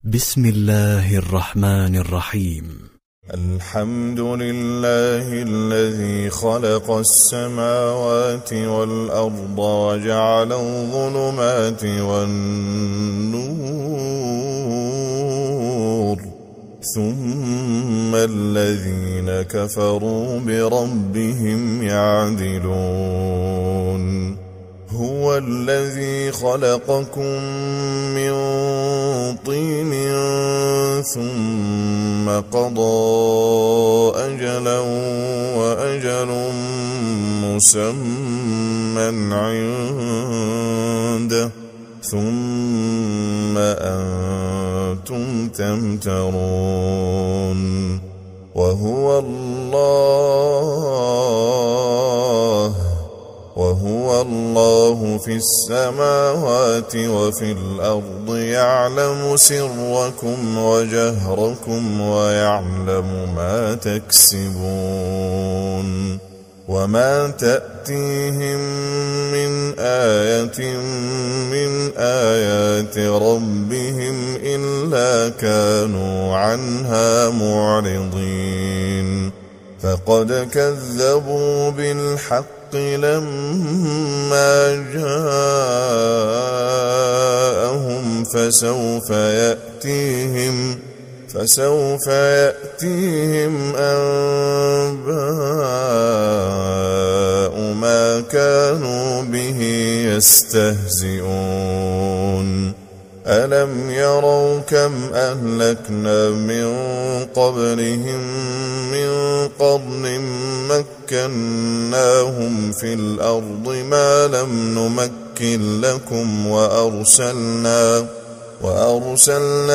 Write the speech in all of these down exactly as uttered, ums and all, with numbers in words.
بسم الله الرحمن الرحيم. الحمد لله الذي خلق السماوات والأرض وجعل الظلمات والنور ثم الذين كفروا بربهم يعدلون. هو الذي خلقكم من طين ثم قضى أجلا وأجل مسمى عنده ثم أنتم تمترون. وهو الله وهو الله في السماوات وفي الأرض يعلم سركم وجهركم ويعلم ما تكسبون. وما تأتيهم من آية من آيات ربهم إلا كانوا عنها معرضين. فقد كذبوا بالحق لما جاءهم فسوف يأتيهم فسوف يأتيهم أنباء ما كانوا به يستهزئون. ألم يروا كم أهلكنا من قبلهم من قرن مكناهم في الأرض ما لم نمكن لكم وأرسلنا وأرسلنا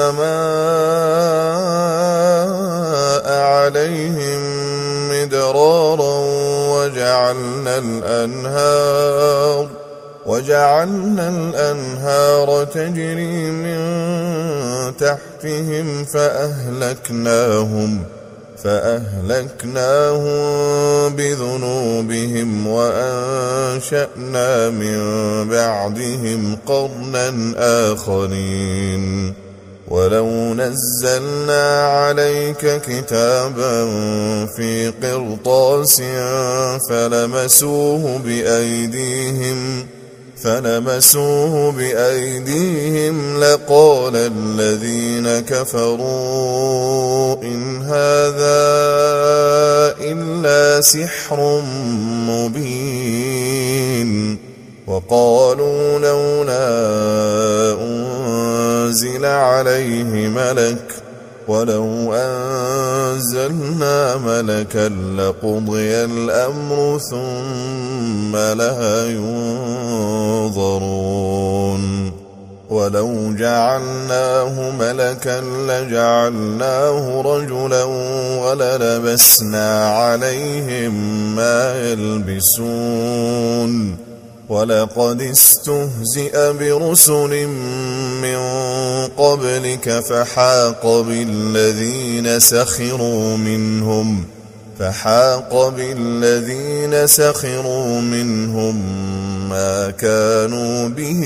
السماء عليهم مدرارا وجعلنا الأنهار وجعلنا الأنهار تجري من تحتهم فأهلكناهم فأهلكناهم بذنوبهم وأنشأنا من بعدهم قرنا آخرين. ولو نزلنا عليك كتابا في قرطاس فلمسوه بأيديهم فلمسوه بأيديهم لقال الذين كفروا إن هذا إلا سحر مبين. وقالوا لولا أنزل عليه ملك ولو أنزلنا ملكا لقضي الأمر ثم لا ينظرون. ولو جعلناه ملكا لجعلناه رجلا وللبسنا عليهم ما يلبسون. ولقد استهزئ برسل من قبلك فحاق بالذين سخروا منهم فحاق بالذين سخروا منهم ما كانوا به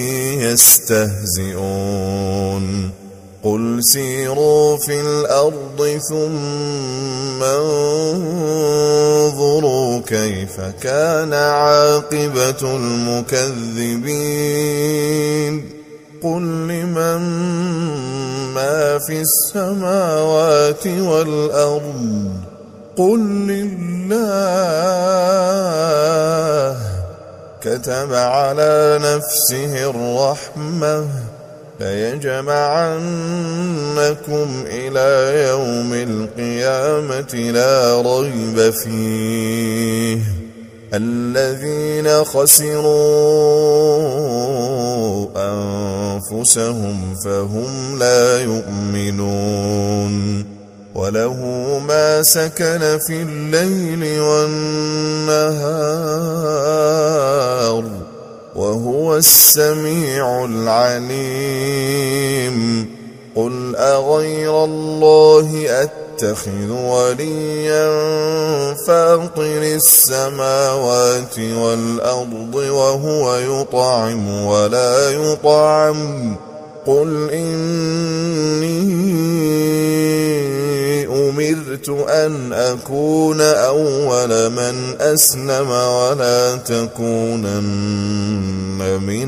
يستهزئون. قل سيروا في الأرض ثم انظروا كيف كان عاقبة المكذبين. قل لمن ما في السماوات والأرض قل لله كتب على نفسه الرحمة ليجمعنكم إلى يوم القيامة لا ريب فيه. الذين خسروا أنفسهم فهم لا يؤمنون. وله ما سكن في الليل والنهار وهو السميع العليم. قل أغير الله أتخذ وليا فاطر السماوات والأرض وهو يطعم ولا يطعم قل إن أمرت أن أكون أول من أسلم ولا تكونن من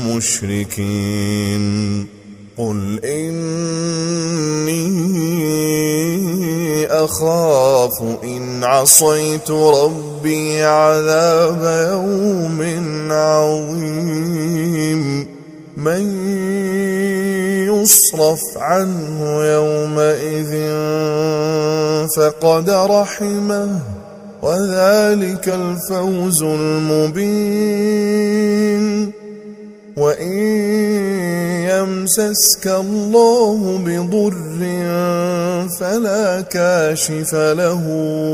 المشركين قل إني أخاف إن عصيت ربي عذاب يوم عظيم من يصرف عنه يومئذ فقد رحمه وذلك الفوز المبين وإن يمسسك الله بضر فلا كاشف له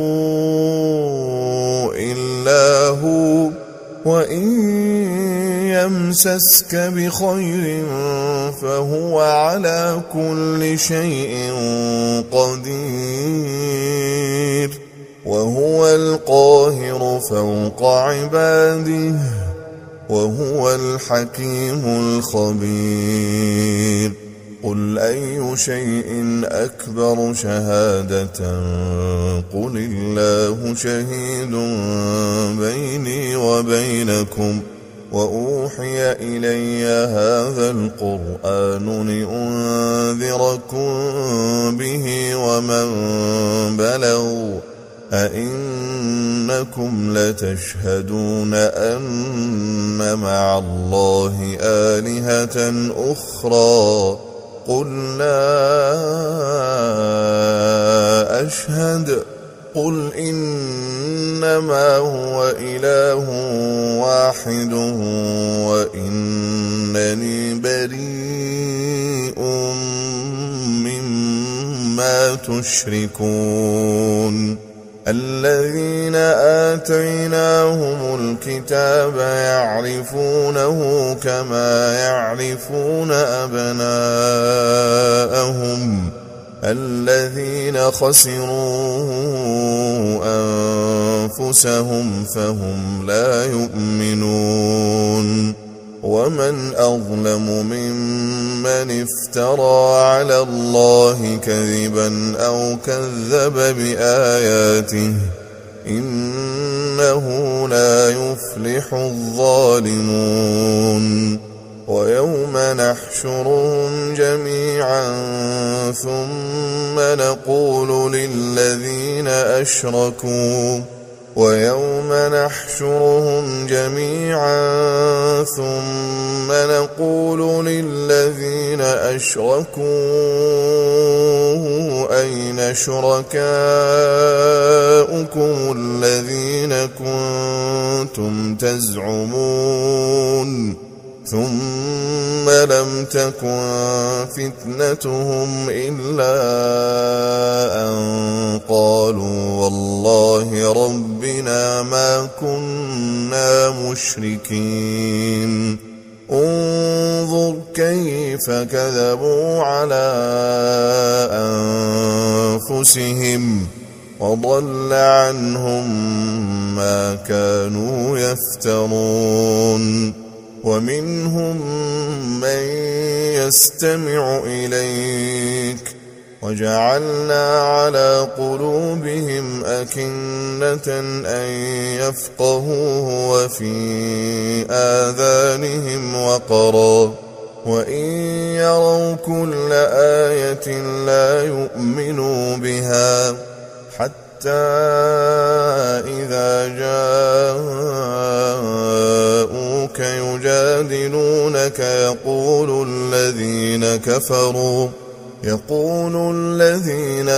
إلا هو وإن يمسسك بخير فهو على كل شيء قدير وهو القاهر فوق عباده وهو الحكيم الخبير قل أي شيء أكبر شهادة قل الله شهيد بيني وبينكم وأوحي إلي هذا القرآن لأنذركم به ومن بلغ أئنكم لتشهدون أن مع الله آلهة أخرى قل لا أشهد قل إنما هو إله واحد وإنني بريء مما تشركون الذين آتيناهم الكتاب يعرفونه كما يعرفون أبناءهم الذين خسروا أنفسهم فهم لا يؤمنون ومن أظلم ممن افترى على الله كذبا أو كذب بآياته إنه لا يفلح الظالمون ويوم نحشرهم جميعا ثم نقول للذين أشركوا ويوم نحشرهم جميعا ثم نقول للذين أشركوا أين شركاؤكم الذين كنتم تزعمون ثم لم تكن فتنتهم إلا أن قالوا والله ربنا ما كنا مشركين انظر كيف كذبوا على أنفسهم وضل عنهم ما كانوا يفترون ومنهم من يستمع إليك وجعلنا على قلوبهم أكنة أن يفقهوه وفي آذانهم وقرا وإن يروا كل آية لا يؤمنوا بها حتى إذا جاءوك يجادلونك يقول الذين كفروا يقول الذين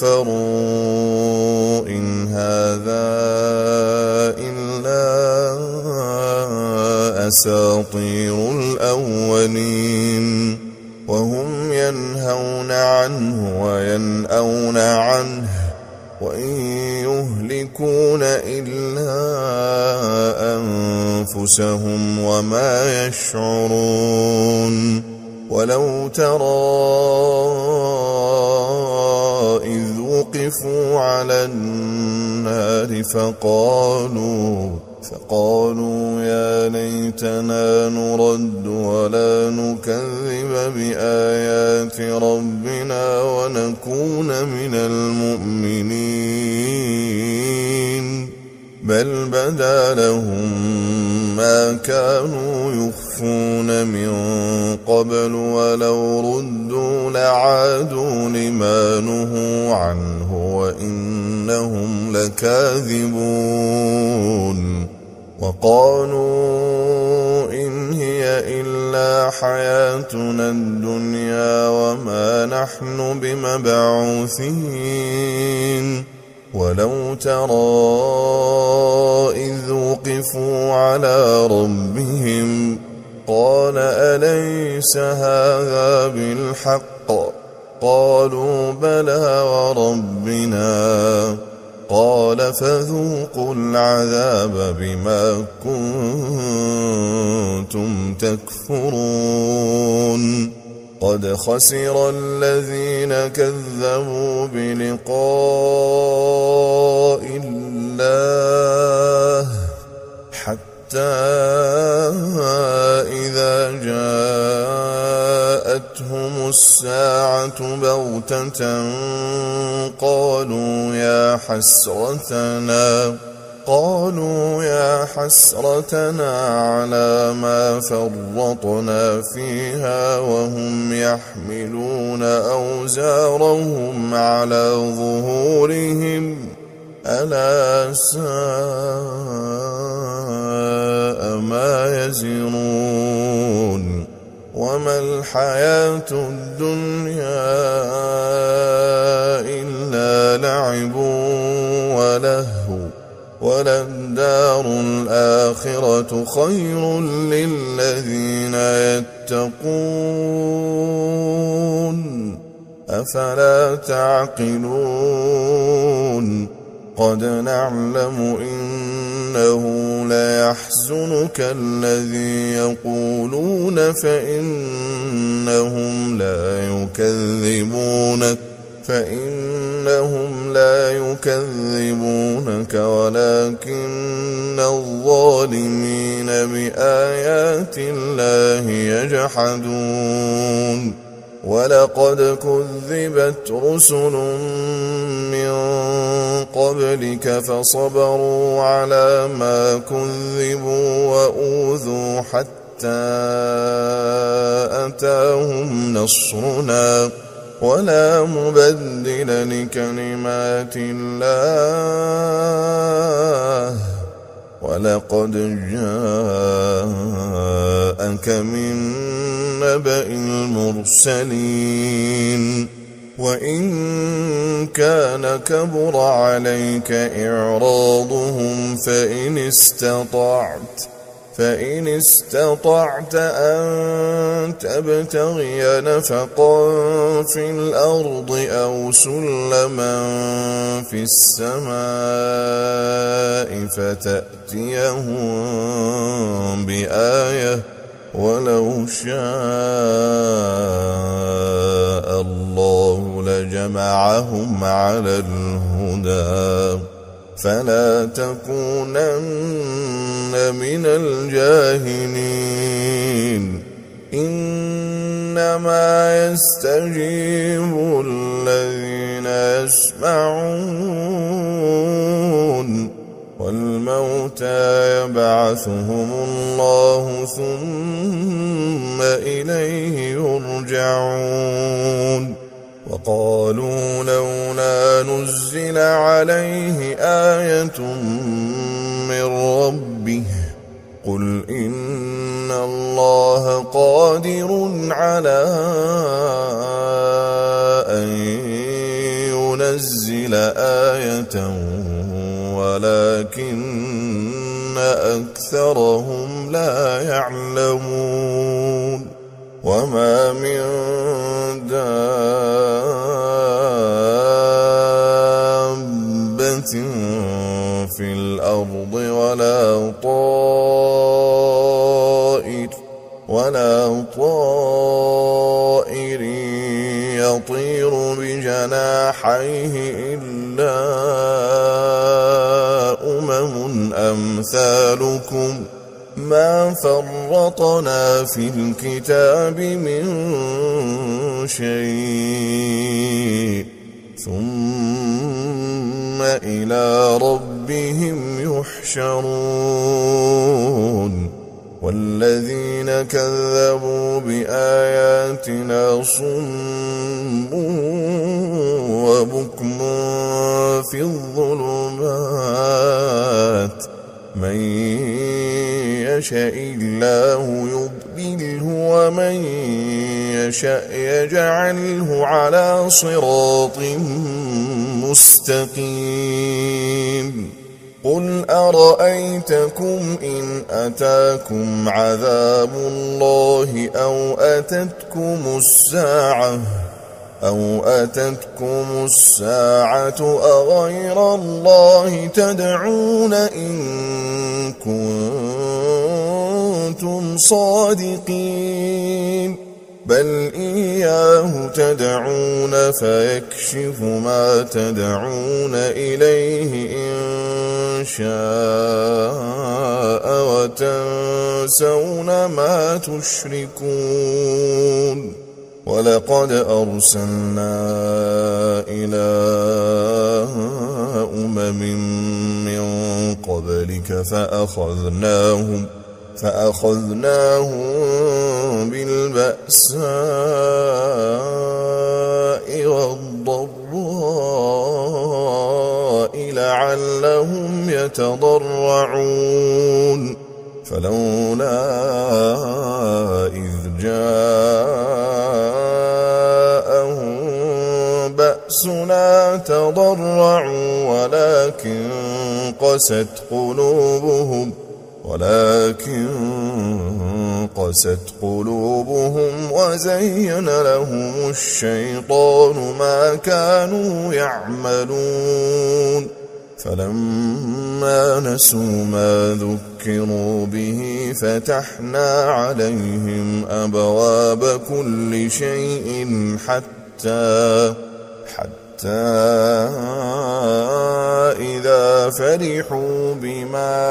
كفروا إن هذا إلا أساطير الأولين وهم ينهون عنه وينأون عنه وإن يهلكون إلا أنفسهم وما يشعرون ولو ترى إذ وقفوا على النار فقالوا فقالوا يا ليتنا نرد ولا نكذب بآيات ربنا ربنا ونكون من المؤمنين بل بدا لهم ما كانوا يخفون من قبل ولو ردوا لعادوا لما نهوا عنه وإنهم لكاذبون وقالوا إن هي إلا حياتنا الدنيا وما نحن بمبعوثين ولو ترى إذ وقفوا على ربهم قال أليس هذا بالحق قالوا بلى وربنا قال فذوقوا العذاب بما كنتم تكفرون قد خسر الذين كذبوا بلقاء الله حتى إذا جاءتهم الساعة بغتة قالوا يا حسرتنا قالوا يا حسرتنا على ما فرطنا فيها وهم يحملون أوزارهم على ظهورهم ألا ساء ما يزرون وما الحياة الدنيا إلا لعب ولهو وللدار الآخرة خير للذين يتقون أفلا تعقلون قد نعلم إنه ليحزنك الذي يقولون فإنهم لا يكذبونك فإنهم لا يكذبونك ولكن الظالمين بآيات الله يجحدون ولقد كذبت رسل من قبلك فصبروا على ما كذبوا وأوذوا حتى أتاهم نصرنا ولا مبدل لكلمات الله ولقد جاءك من نبأ المرسلين وإن كان كبر عليك إعراضهم فإن استطعت فإن استطعت أن تبتغي نفقا في الأرض أو سلما في السماء فتأتيهم بآية ولو شاء الله لجمعهم على الهدى فلا تكونن من الجاهلين إنما يستجيب الذين يسمعون والموتى يبعثهم الله ثم إليه يرجعون وقالوا لولا نزل عليه آية من ربه قل إن الله قادر على أن ينزل آية ولكن أكثرهم لا يعلمون وما من دابة في الأرض ولا طائر ولا طائر يطير بجناحيه إلا أمم أمثالكم ما فرطنا في الكتاب من شيء ثم إلى ربهم يحشرون والذين كذبوا بآياتنا صم وبكم في الظلمات من يشاء الله يضلله ومن يشاء يجعله على صراط مستقيم قل أرأيتكم إن أتاكم عذاب الله أو أتتكم الساعة أو أتتكم الساعة أغير الله تدعون إن كنتم صادقين بل إياه تدعون فيكشف ما تدعون إليه إن شاء وتنسون ما تشركون ولقد أرسلنا إلى أمم من قبلك فأخذناهم فأخذناهم بالبأساء والضراء لعلهم يتضرعون فلولا إذ جاءهم بأسنا تضرعوا ولكن قست قلوبهم ولكن قست قلوبهم وزين لهم الشيطان ما كانوا يعملون فلما نسوا ما ذكروا به فتحنا عليهم أبواب كل شيء حتى حتى إذا فرحوا بما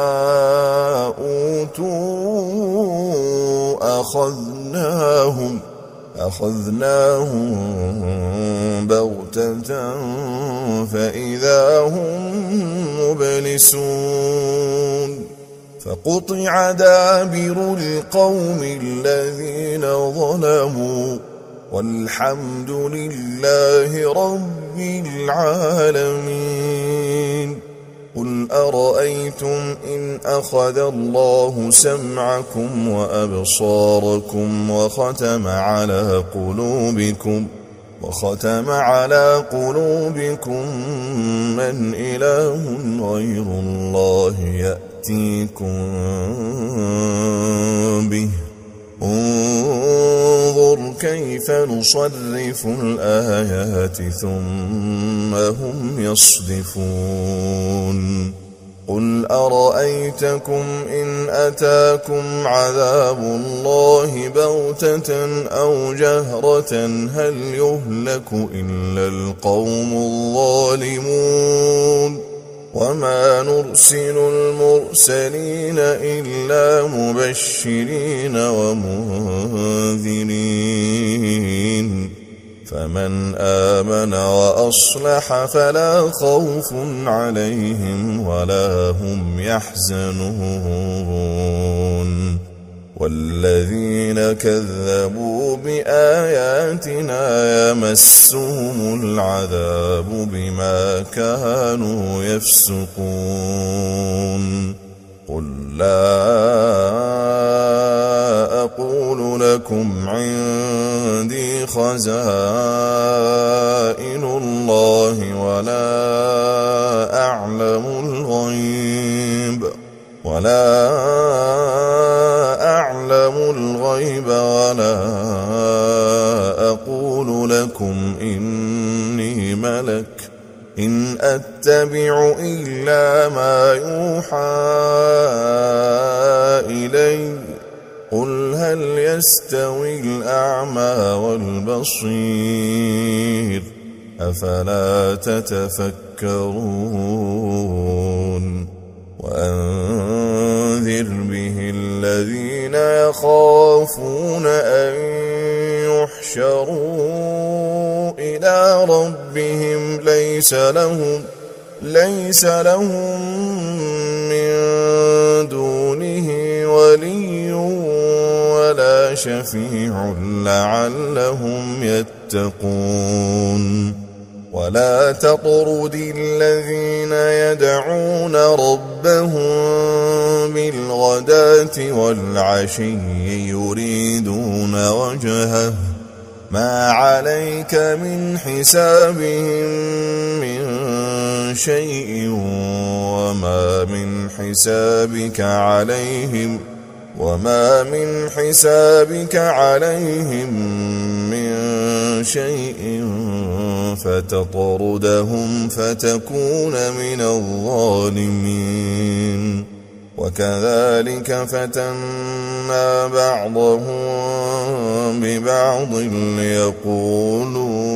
أوتوا أخذناهم أخذناهم بغتة فإذا هم مبلسون فقطع دابر القوم الذين ظلموا والحمد لله رب العالمين قل أرأيتم إن أخذ الله سمعكم وأبصاركم وختم على قلوبكم وختم على قلوبكم من إله غير الله يأتيكم به انظر كيف نصرف الآيات ثم هم يصدفون قل أرأيتكم إن أتاكم عذاب الله بغتة أو جهرة هل يهلك إلا القوم الظالمون وما نرسل المرسلين إلا مبشرين ومنذرين فمن آمن وأصلح فلا خوف عليهم ولا هم يحزنون والذين كذبوا بآياتنا يمسهم العذاب بما كانوا يفسقون قل لا أقول لكم عندي خزائن الله ولا أعلم الغيب ولا أعلم الغيب ولا أقول لكم إني ملك إن أتبع إلا ما يوحى إلي قل هل يستوي الأعمى والبصير أفلا تتفكرون وأنذر به الذين يخافون أن يحشروا يحشروا إلى ربهم ليس لهم ليس لهم من دونه ولي ولا شفيع لعلهم يتقون ولا تطرد الذين يدعون ربهم بالغداة والعشي يريدون وجهه ما عليك من حسابهم من شيء وما من حسابك عليهم وما من حسابك عليهم من شيء فتطردهم فتكون من الظالمين وكذلك فتنا بعضهم ببعض ليقولوا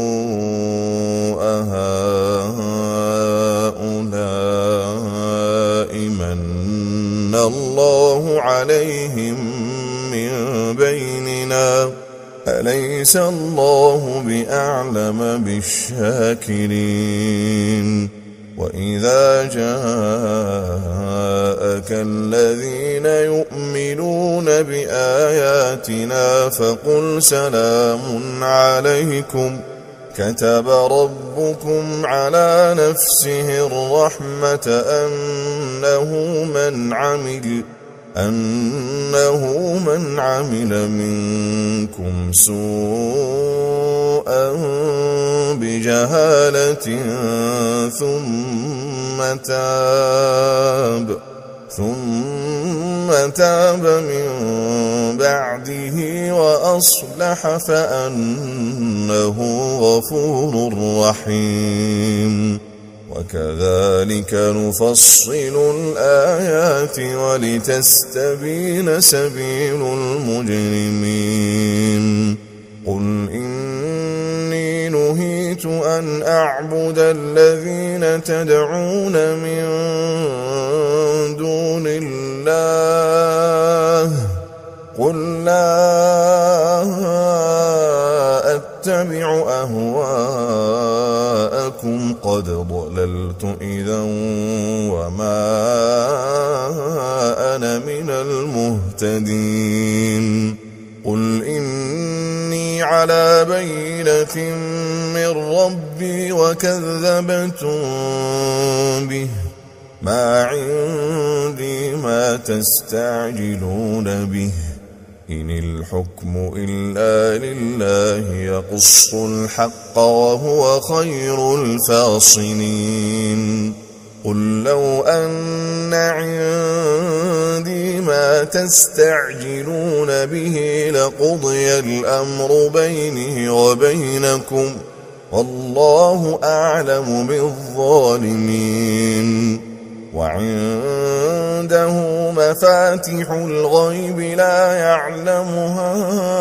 أهؤلاء من الله عليهم من بيننا أليس الله بأعلم بالشاكرين وإذا جاءك الذين يؤمنون بآياتنا فقل سلام عليكم كتب ربكم على نفسه الرحمة أنه من عمل أنه من عمل منكم سوءا بجهالة ثم تاب ثم تاب من بعده وأصلح فأنه غفور رحيم وكذلك نفصل الآيات ولتستبين سبيل المجرمين قل إني نهيت أن أعبد الذين تدعون من دون الله قل لا أتبع أهواءكم قد ضللت إذا وما أنا من المهتدين قل إني على بينة من ربي وكذبتم به ما عندي ما تستعجلون به إن الحكم إلا لله يقص الحق وهو خير الفاصلين قل لو أن عندي ما تستعجلون به لقضي الأمر بيني وبينكم والله أعلم بالظالمين وعنده مفاتح الغيب لا يعلمها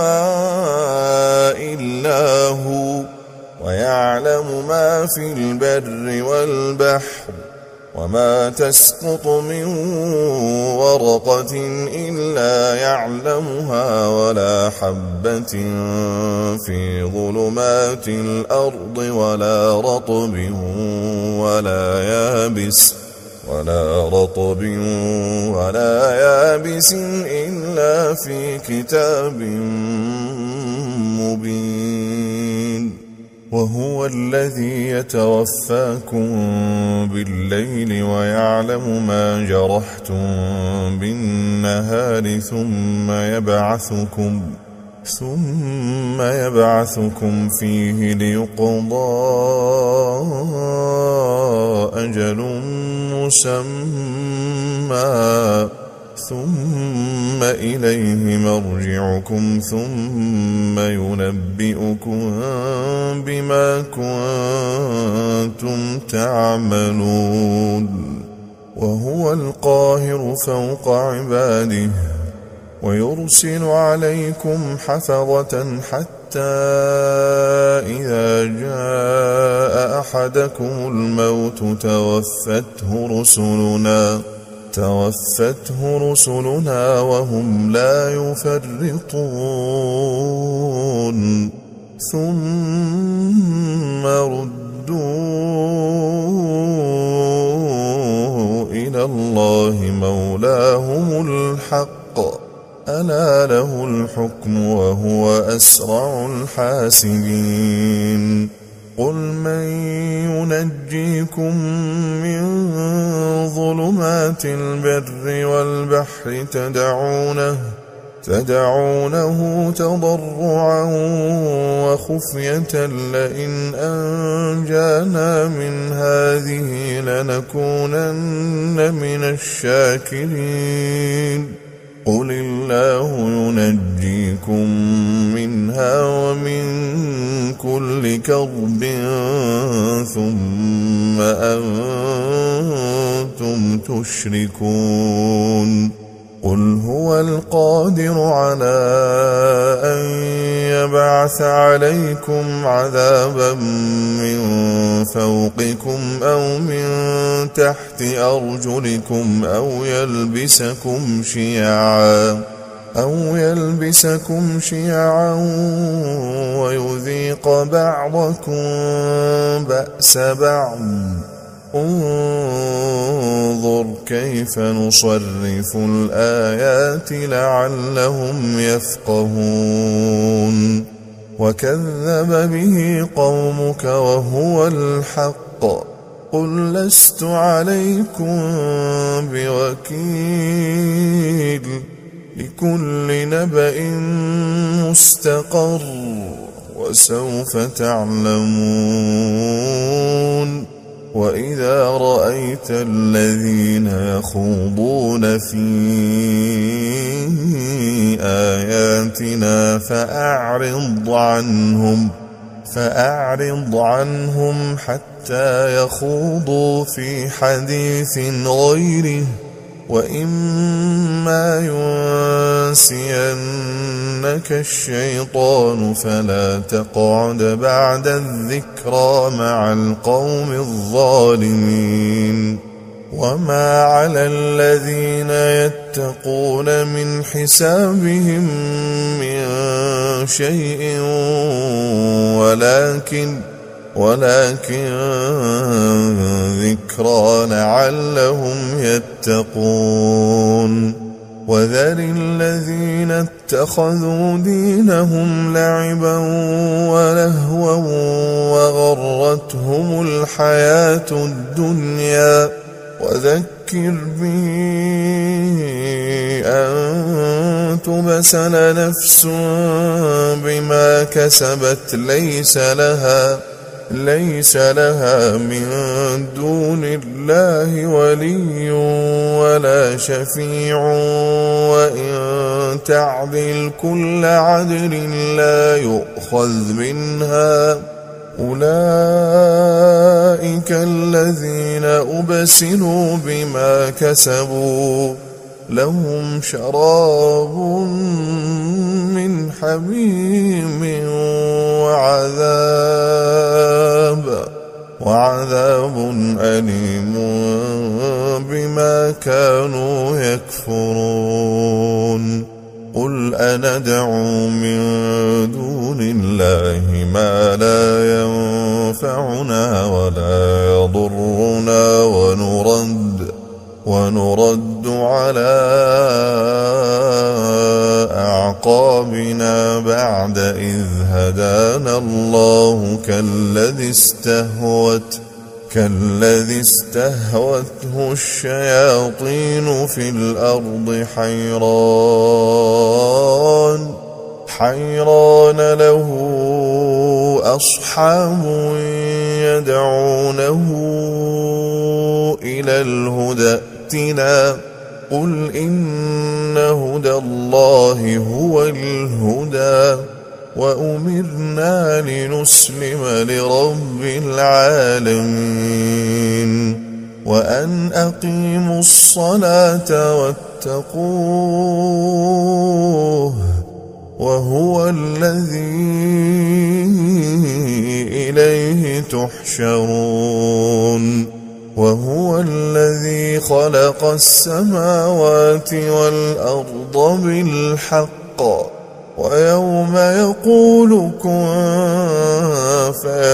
إلا هو ويعلم ما في البر والبحر وما تسقط من ورقة إلا يعلمها ولا حبة في ظلمات الأرض ولا رطب ولا يابس ولا رطب ولا يابس إلا في كتاب مبين وهو الذي يتوفاكم بالليل ويعلم ما جرحتم بالنهار ثم يبعثكم ثم يبعثكم فيه ليقضى أجل مسمى ثم إليه مرجعكم ثم ينبئكم بما كنتم تعملون وهو القاهر فوق عباده ويرسل عليكم حفظة حتى إذا جاء أحدكم الموت توفته رسلنا توفته رسلنا وهم لا يفرطون ثم ردوا إلى الله مولاهم الحق ألا له الحكم وهو أسرع الحاسبين قل من ينجيكم من ظلمات البر والبحر تدعونه تدعونه تضرعا وخفية لئن أنجانا من هذه لنكونن من الشاكرين قل الله ينجيكم منها ومن كل كرب ثم أنتم تشركون قل هو القادر على أن يبعث عليكم عذابا من فوقكم أو من تحت أرجلكم أو يلبسكم شيعا أو يلبسكم شيعا ويذيق بعضكم بأس بعض انظر كيف نصرف الآيات لعلهم يفقهون وكذب به قومك وهو الحق قل لست عليكم بوكيل لكل نبأ مستقر وسوف تعلمون وإذا رأيت الذين يخوضون في آياتنا فأعرض عنهم فأعرض عنهم حتى يخوضوا في حديث غيره وإما ينسينك الشيطان فلا تقعد بعد الذكرى مع القوم الظالمين وما على الذين يتقون من حسابهم من شيء ولكن ولكن ذكرى لعلهم يتقون وذر الذين اتخذوا دينهم لعبا ولهوا وغرتهم الحياة الدنيا وذكر به أن تبسل نفس بما كسبت ليس لها ليس لها من دون الله ولي ولا شفيع وإن تعدل كل عدل لا يؤخذ منها أولئك الذين أبسلوا بما كسبوا لهم شراب من حميم وعذاب وعذاب أليم بما كانوا يكفرون قل أندعو من دون الله ما لا ينفعنا ولا يضرنا ونرد ونرد على أعقابنا بعد إذ هدانا الله كالذي استهوت كالذي استهوته الشياطين في الأرض حيران حيران له أصحاب يدعونه إلى الهدى ائتنا قل إن هدى الله هو الهدى وأمرنا لنسلم لرب العالمين وأن أقيموا الصلاة واتقوه وهو الذي إليه تحشرون وهو الذي خلق السماوات والأرض بالحق ويوم يقول كن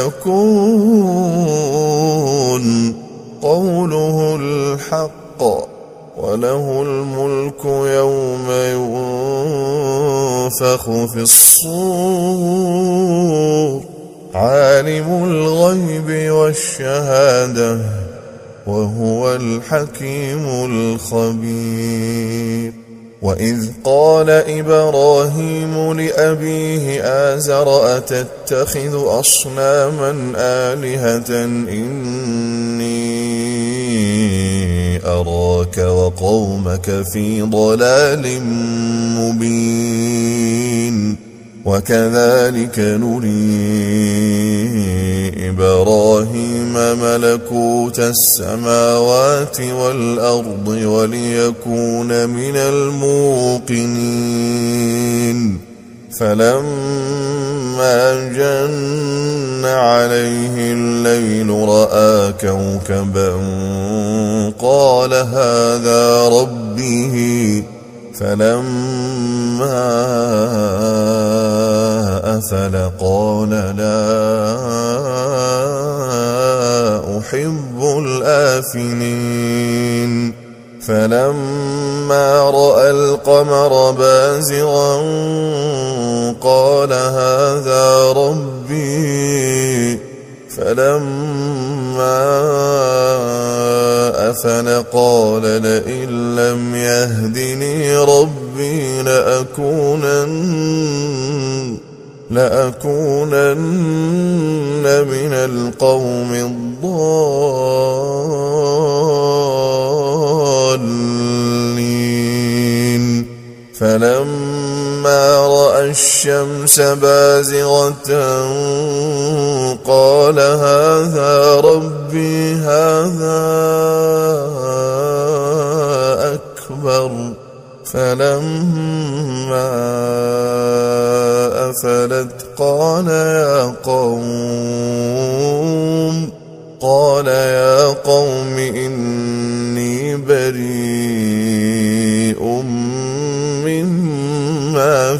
فيكون قوله الحق، وله الملك يوم ينفخ في الصور، عالم الغيب والشهادة وهو الحكيم الخبير. وإذ قال إبراهيم لأبيه آزر أتتخذ أصناما آلهة إني أراك وقومك في ضلال مبين. وكذلك نري إبراهيم ملكوت السماوات والأرض وليكون من الموقنين. فلما جن عليه الليل رأى كوكبا قال هذا ربي، فلما أفل قال لا أحب الآفلين. فلما رأى القمر بازغا قال هذا ربي، فلما أفل قال لئن لم يهدني ربي لأكونن لأكونن من القوم الضالين. فلما رأى الشمس بازغة قال هذا ربي هذا أكبر. فلما أفلت قال يا قوم قال يا قوم إني بريء مما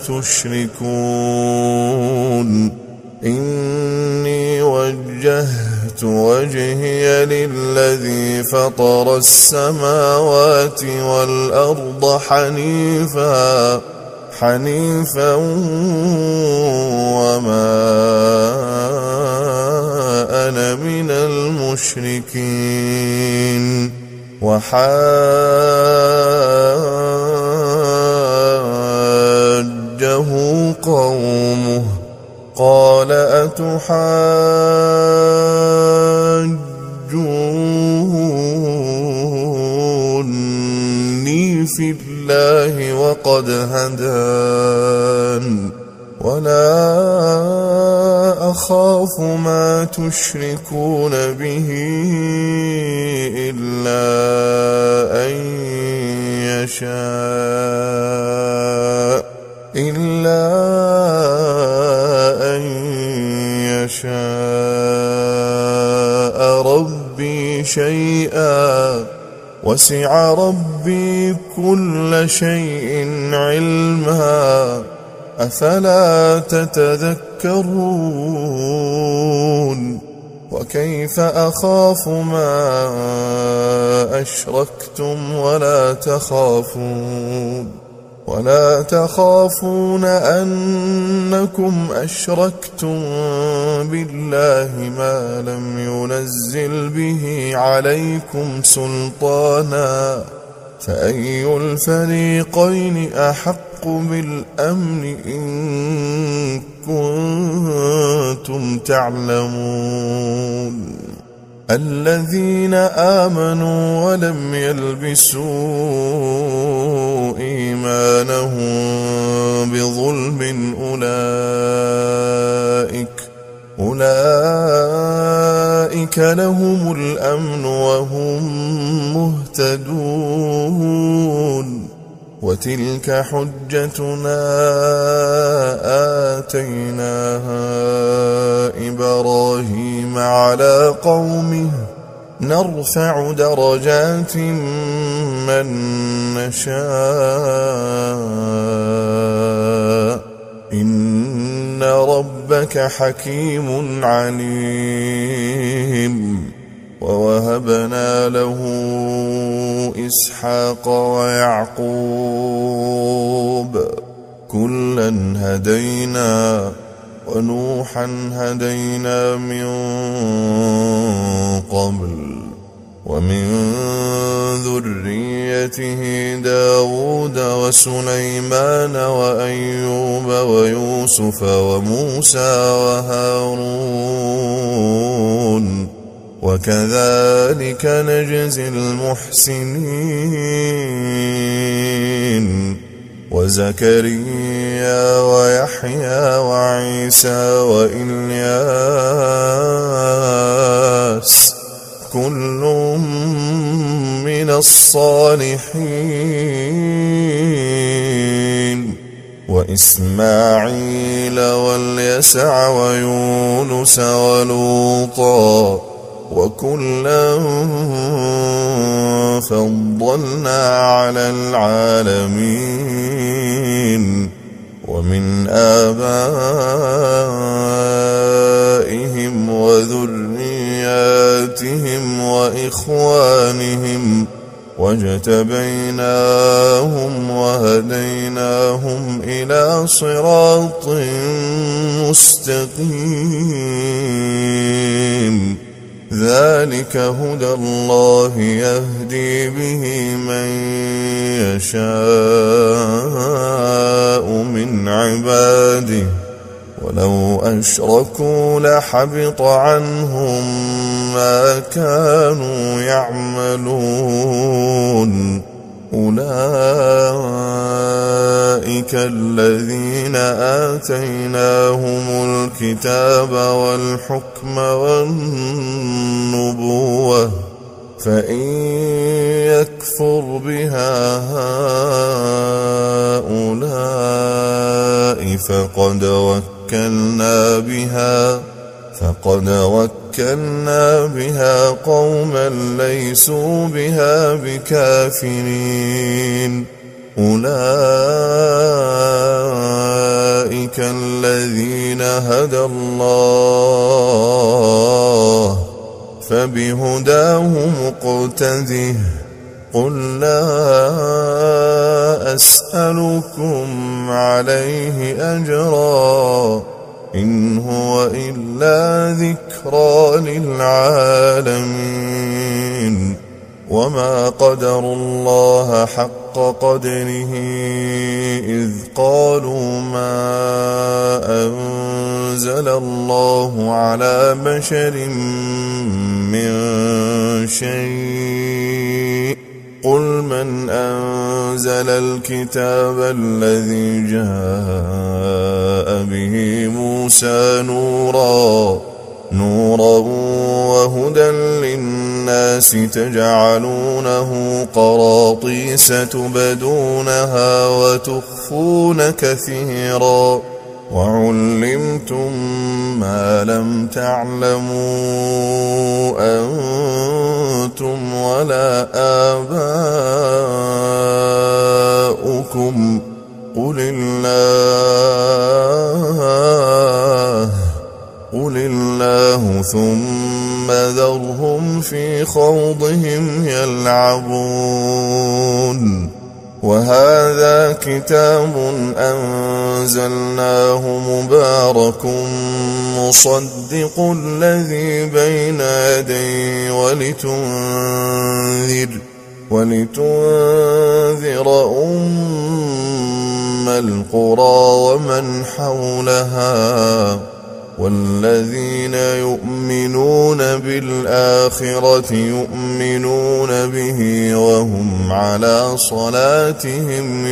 تشركون. إني وجهت وجهي للذي فطر السماوات والأرض حنيفا حنيفا وما أنا من المشركين. وحاجه قومه قال أتحاجوني في الله وقد هدان ولا أخاف ما تشركون به إلا أن يشاء إلا أن يشاء ربي شيئا وسع ربي كل شيء علما أفلا تتذكرون. وكيف أخاف ما أشركتم ولا تخافون ولا تخافون أنكم أشركتم بالله ما لم ينزل به عليكم سلطانا فأي الفريقين أحق بالأمن إن كنتم تعلمون. الذين آمنوا ولم يلبسوا إيمانهم بظلم أولئك أولئك لهم الأمن وهم مهتدون. وتلك حجتنا آتيناها إبراهيم على قومه نرفع درجات من نشاء إن ربك حكيم عليم. ووهبنا له إسحاق ويعقوب كلا هدينا ونوحا هدينا من قبل ومن ذريته داود وسليمان وأيوب ويوسف وموسى وهارون وكذلك نجزي المحسنين وزكريا ويحيى وعيسى وإلياس كل من الصالحين وإسماعيل واليسع ويونس ولوطا وكلا فضلنا على العالمين ومن آبائهم وذرياتهم وإخوانهم واجتبيناهم وهديناهم إلى صراط مستقيم ذلك هدى الله يهدي به من يشاء من عباده ولو أشركوا لحبط عنهم ما كانوا يعملون أولئك الذين آتيناهم الكتاب والحكم والنبوة فإن يكفر بها هؤلاء فقد وكلنا بها فقد وكلنا بها قوما ليسوا بها بكافرين أولئك الذين هدى الله فبهداه مقتده قل لا أسألكم عليه أجرا إن هو إلا ذكرى للعالمين وما قدروا الله حق قدره إذ قالوا ما أنزل الله على بشر من شيء قل من أنزل الكتاب الذي جاء به موسى نورا نورا وهدى للناس تجعلونه قراطيس تبدونها وتخفون كثيرا وعلمتم ما لم تعلموا أنتم ولا آباؤكم قل الله قل الله ثم ذرهم في خوضهم يلعبون وهذا كتاب أنزلناه مبارك مصدق الذي بين يديه ولتنذر ولتنذر أم القرى ومن حولها والذين يؤمنون بالآخرة يؤمنون به وهم على صلاتهم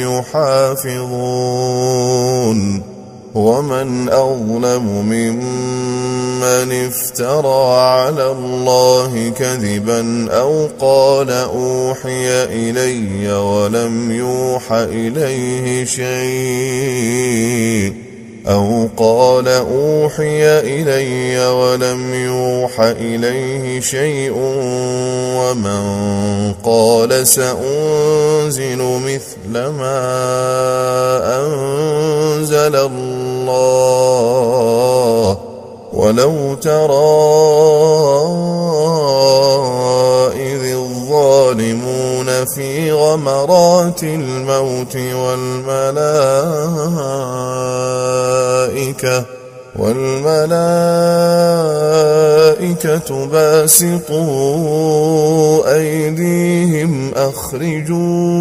يحافظون ومن أظلم ممن افترى على الله كذبا أو قال أوحي إلي ولم يوح إليه شيء أو قال أوحي إلي ولم يوح إليه شيء ومن قال سأنزل مثل ما أنزل الله ولو ترى إذ الظالمون في غمرات الموت والملائكة والملائكة باسطوا أيديهم أخرجوا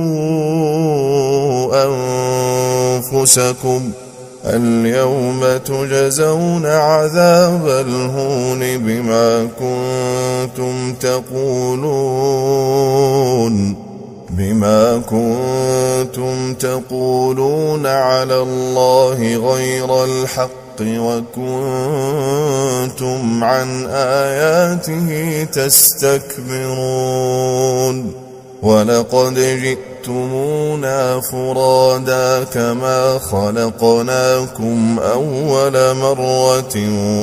أنفسكم اليوم تجزون عذاب الهون بما كنتم تقولون بما كنتم تقولون على الله غير الحق وكنتم عن آياته تستكبرون ولقد جئتمونا فرادا كما خلقناكم أول مرة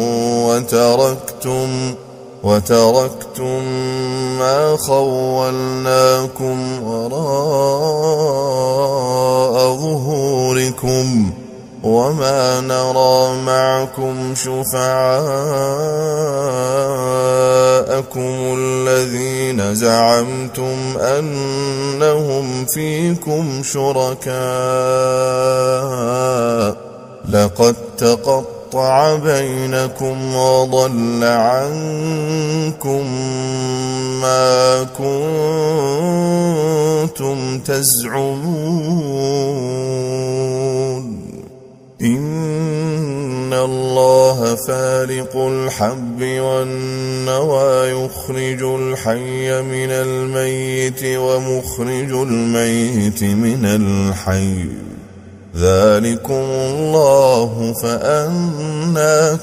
وتركتم وتركتم ما خولناكم وراء ظهوركم وما نرى معكم شفعاءكم الذين زعمتم أنهم فيكم شركاء لقد تقطع بينكم وضل عنكم ما كنتم تزعمون إن الله فالق الحب والنوى يخرج الحي من الميت ومخرج الميت من الحي ذلكم الله فأنى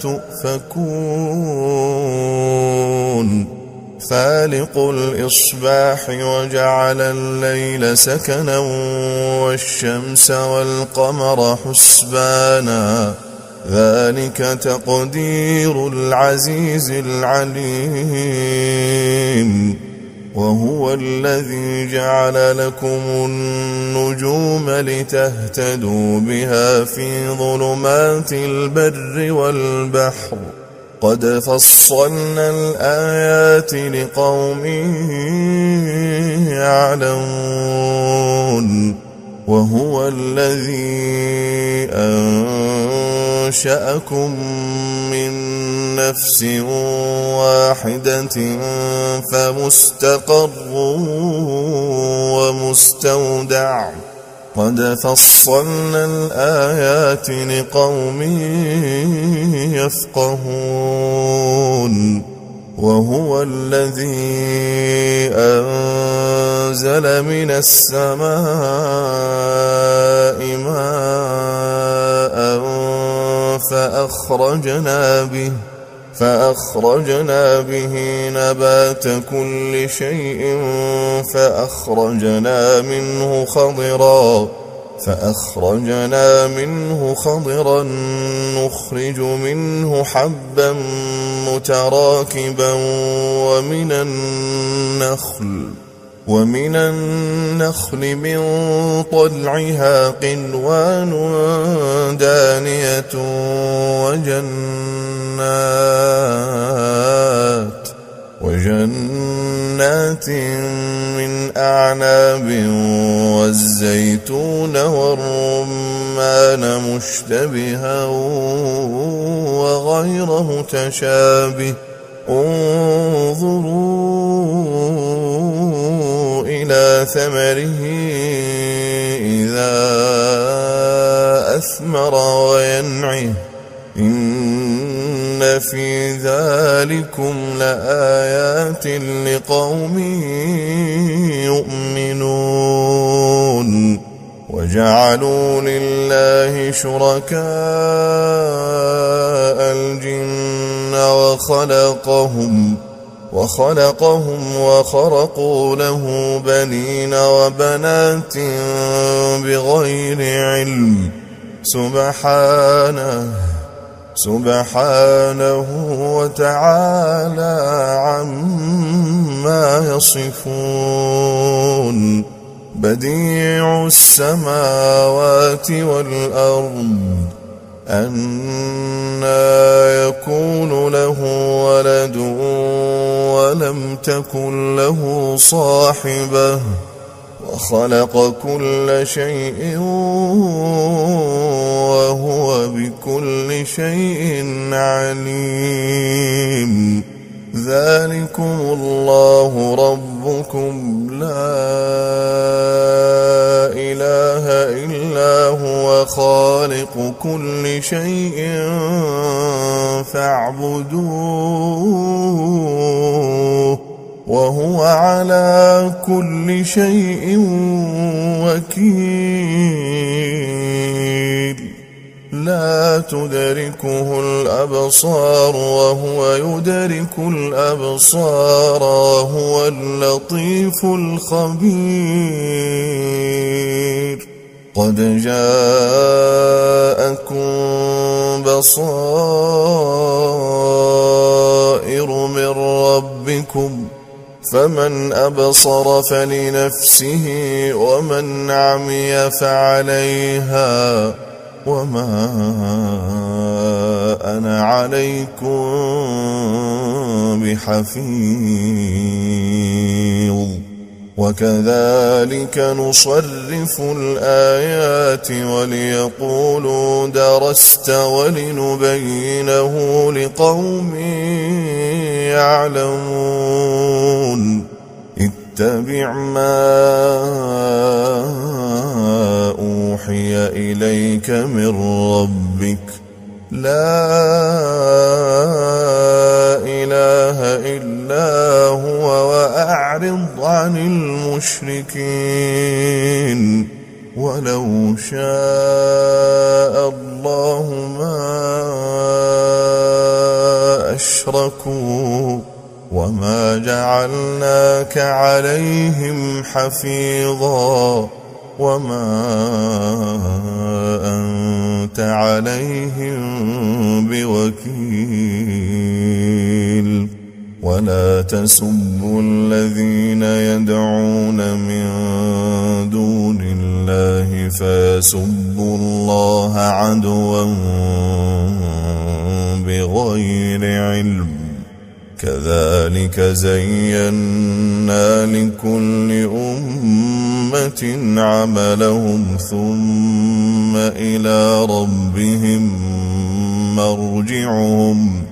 تؤفكون فالق الإصباح وجعل الليل سكنا والشمس والقمر حسبانا ذلك تقدير العزيز العليم وهو الذي جعل لكم النجوم لتهتدوا بها في ظلمات البر والبحر قد فصلنا الآيات لقوم يعلمون وهو الذي أنشأكم من نفس واحدة فمستقر ومستودع قد فصلنا الآيات لقوم يفقهون وهو الذي أنزل من السماء ماء فأخرجنا به فأخرجنا به نبات كل شيء فأخرجنا منه خضرا فأخرجنا منه خضرا نخرج منه حبا متراكبا ومن النخل ومن النخل من طلعها قنوان دانية وجنات وجنات من أعناب والزيتون والرمان مشتبها وغير متشابه انظروا إلى ثمره إذا أثمر وينعه إن في ذلكم لآيات لقوم يؤمنون وجعلوا لله شركاء الجن وخلقهم وخلقهم وخرقوا له بنين وبنات بغير علم سبحانه سبحانه وتعالى عما يصفون بديع السماوات والأرض أنى يكون له ولد ولم تكن له صاحبة وخلق كل شيء وهو بكل شيء عليم ذلكم الله ربكم لا إله إلا هو خالق كل شيء فاعبدوه وهو على كل شيء وكيل لا تدركه الأبصار وهو يدرك الأبصار وهو اللطيف الخبير قد جاءكم بصائر من ربكم فمن أبصر فلنفسه ومن عمي فعليها وما أنا عليكم بحفيظ وكذلك نصرف الآيات وليقولوا درست ولنبينه لقوم يعلمون اتبع ما أوحي إليك من ربك لا إله إلا هو وأعرض عن المشركين ولو شاء الله ما أشركوا وما جعلناك عليهم حفيظا وما أنت عليهم بوكيل ولا تسبوا الذين يدعون من دون الله فيسبوا الله عدوا بغير علم كذلك زينا لكل أمة عملهم ثم إلى ربهم مرجعهم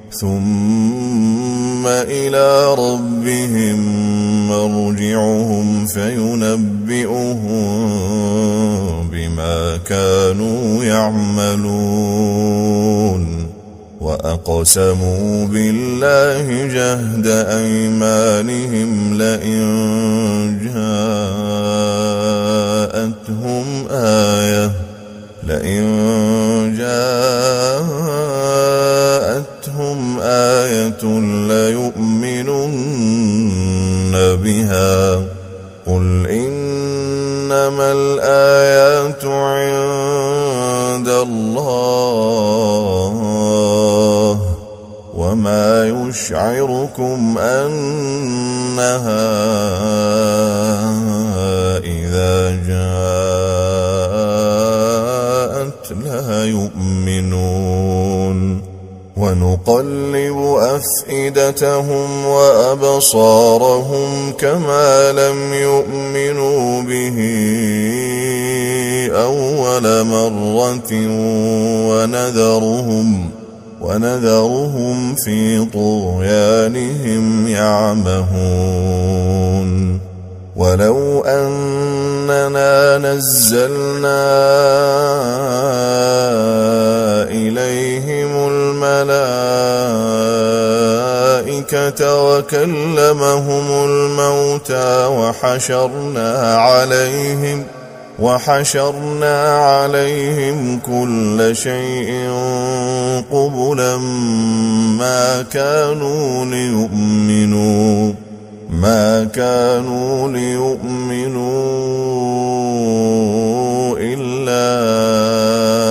ثم إلى ربهم مرجعهم فينبئهم بما كانوا يعملون وأقسموا بالله جهد أيمانهم لئن جاءتهم آية لئن جاءتهم آية ليؤمنن بها قل إنما الآيات عند الله وما يشعركم أنها إذا جاءت لا يؤمنون ونقلب أفئدتهم وأبصارهم كما لم يؤمنوا به أول مرة ونذرهم ونذرهم في طغيانهم يعمهون ولو أننا نزلنا إليهم الملائكة وكلمهم الموتى وحشرنا عليهم وحشرنا عليهم كل شيء قبلا ما كانوا ليؤمنوا ما كانوا ليؤمنوا إلا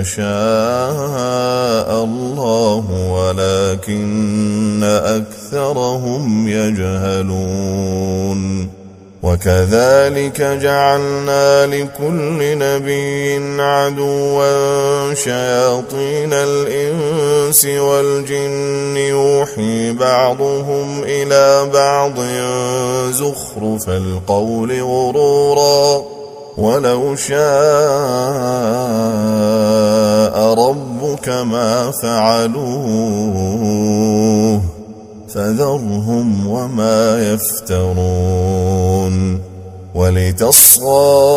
يشاء الله ولكن أكثرهم يجهلون وكذلك جعلنا لكل نبي عدوا شياطين الإنس والجن يوحي بعضهم إلى بعض زخرف القول غرورا ولو شاء ربك ما فعلوه فذرهم وما يفترون ولتصغى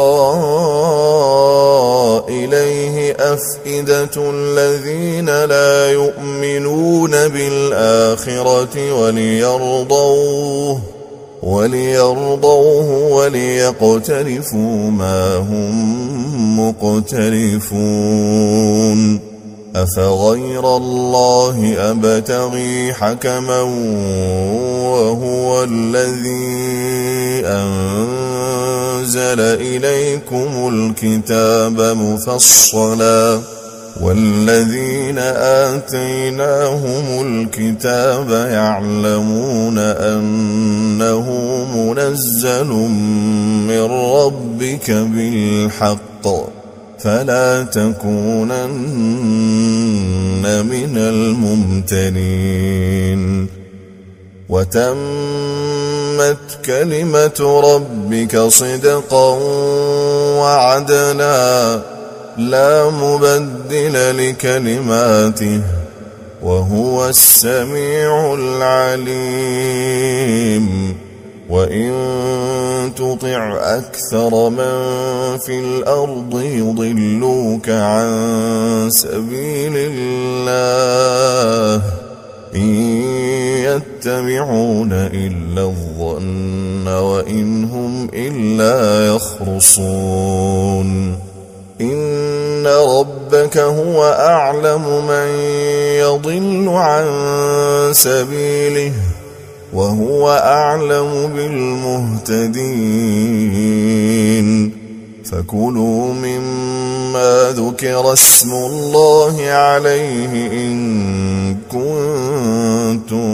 إليه أفئدة الذين لا يؤمنون بالآخرة وليرضوه وليرضوه وليقترفوا ما هم مقترفون أفغير الله أبتغي حكما وهو الذي أنزل إليكم الكتاب مفصلا والذين آتيناهم الكتاب يعلمون أنه منزل من ربك بالحق فلا تكونن من الممترين وتمت كلمة ربك صدقا وعدلا لا مبدل لكلماته وهو السميع العليم وإن تطع أكثر من في الأرض يضلوك عن سبيل الله إن يتبعون إلا الظن وإن هم إلا يخرصون إن ربك هو أعلم من يضل عن سبيله وهو أعلم بالمهتدين فكلوا مما ذكر اسم الله عليه إن كنتم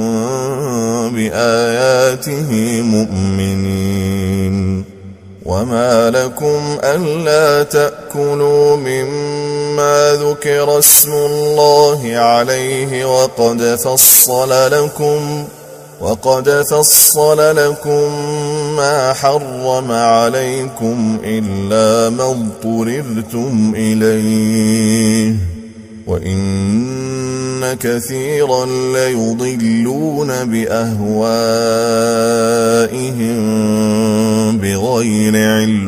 بآياته مؤمنين وما لكم ألا تأكلوا مما ذكر اسم الله عليه وقد فصل لكم وقد فصل لكم ما حرم عليكم إلا ما اضطررتم إليه وإن كثيرا ليضلون بأهوائهم بغير علم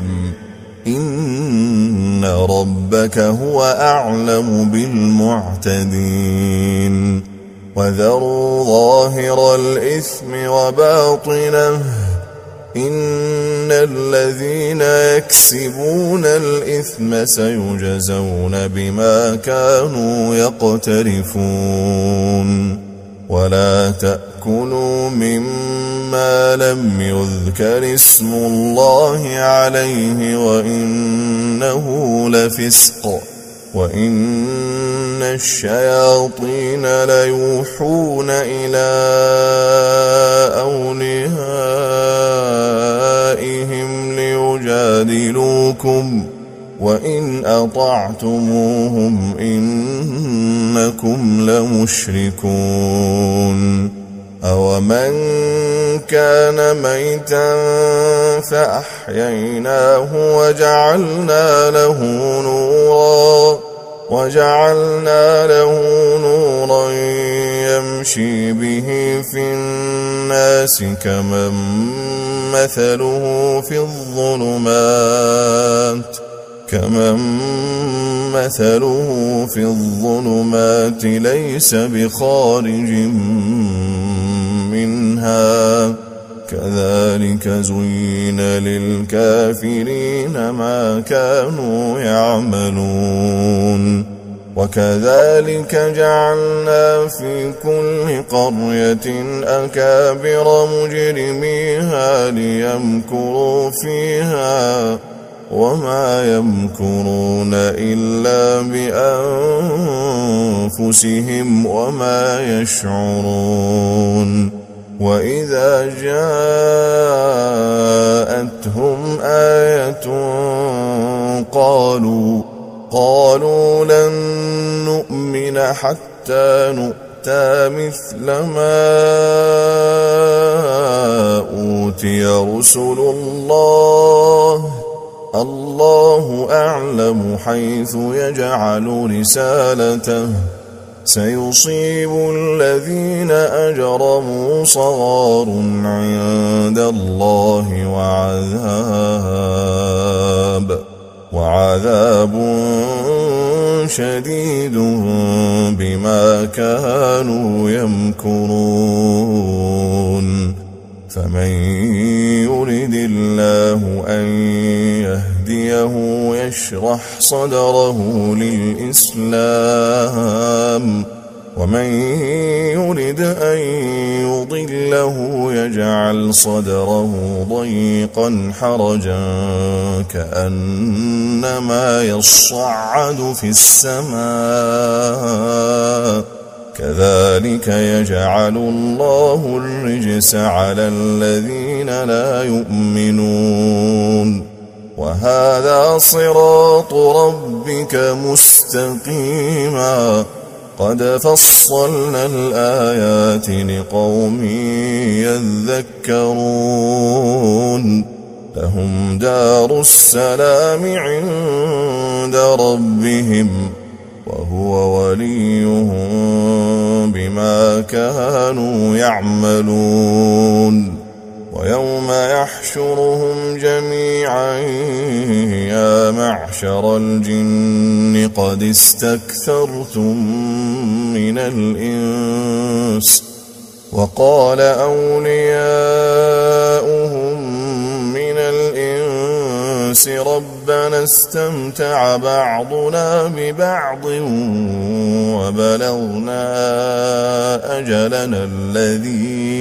إن ربك هو أعلم بالمعتدين وذروا ظاهر الإثم وباطنه إن الذين يكسبون الإثم سيجزون بما كانوا يقترفون ولا تأكلوا مما لم يذكر اسم الله عليه وإنه لفسق وإن الشياطين ليوحون إلى أوليائهم ليجادلوكم وإن أطعتموهم إنكم لمشركون أومن كان ميتا فأحييناه وجعلنا له نورا وجعلنا له نورا يمشي به في الناس كمن مثله في الظلمات كمن مثله في الظلمات ليس بخارج منها كذلك زين للكافرين ما كانوا يعملون وكذلك جعلنا في كل قرية أكابر مجرميها ليمكروا فيها وما يمكرون إلا بأنفسهم وما يشعرون وإذا جاءتهم آية قالوا قالوا لن نؤمن حتى نؤتى مثل ما أوتي رسل الله الله أعلم حيث يجعل رسالته سيصيب الذين أجرموا صغار عند الله وعذاب وعذاب شديد بما كانوا يمكرون فمن يرد الله أن يهديه يشرح صدره للإسلام ومن يرد أن يضله يجعل صدره ضيقا حرجا كأنما يصعد في السماء كذلك يجعل الله الرجس على الذين لا يؤمنون وهذا صراط ربك مستقيما قد فصلنا الآيات لقوم يذكرون لهم دار السلام عند ربهم وهو وليهم بما كانوا يعملون ويوم يحشرهم جميعا يا معشر الجن قد استكثرتم من الإنس وقال أولياؤهم من الإنس ربنا استمتع بعضنا ببعض وبلغنا أجلنا الذي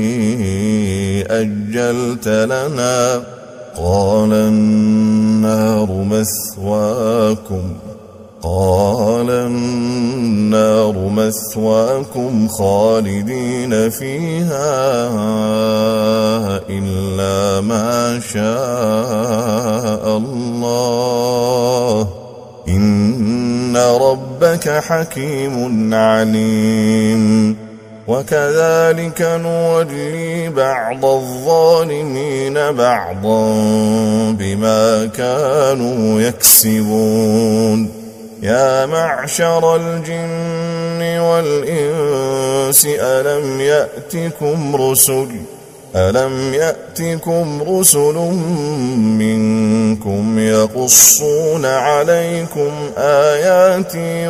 أجلت لنا قال النار مثواكم قال النار مثواكم خالدين فيها إلا ما شاء الله إن ربك حكيم عليم وكذلك نولي بعض الظالمين بعضا بما كانوا يكسبون يا معشر الجن والإنس ألم يأتكم رسل ألم يأتكم رسل منكم يقصون عليكم آياتي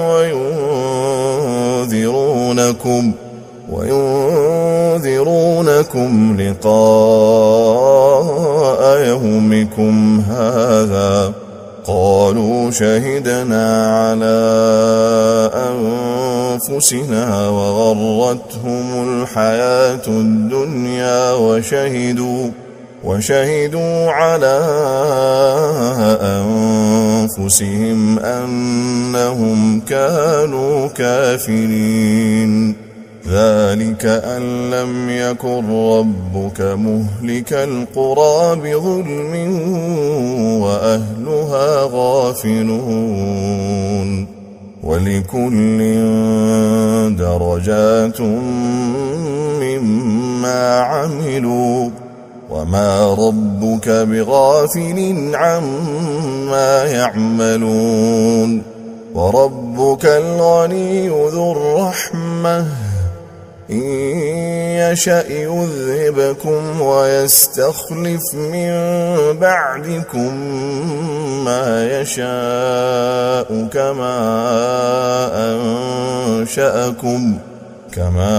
وينذرونكم وينذرونكم لقاء يومكم هذا قالوا شهدنا على أنفسنا وغرتهم الحياة الدنيا وشهدوا وشهدوا على أنفسهم أنهم كانوا كافرين ذلك أن لم يكن ربك مهلك القرى بظلم وأهلها غافلون ولكل درجات مما عملوا وما ربك بغافل عما يعملون وربك الغني ذو الرحمة إن يشأ يذهبكم ويستخلف من بعدكم ما يشاء كما أنشأكم كما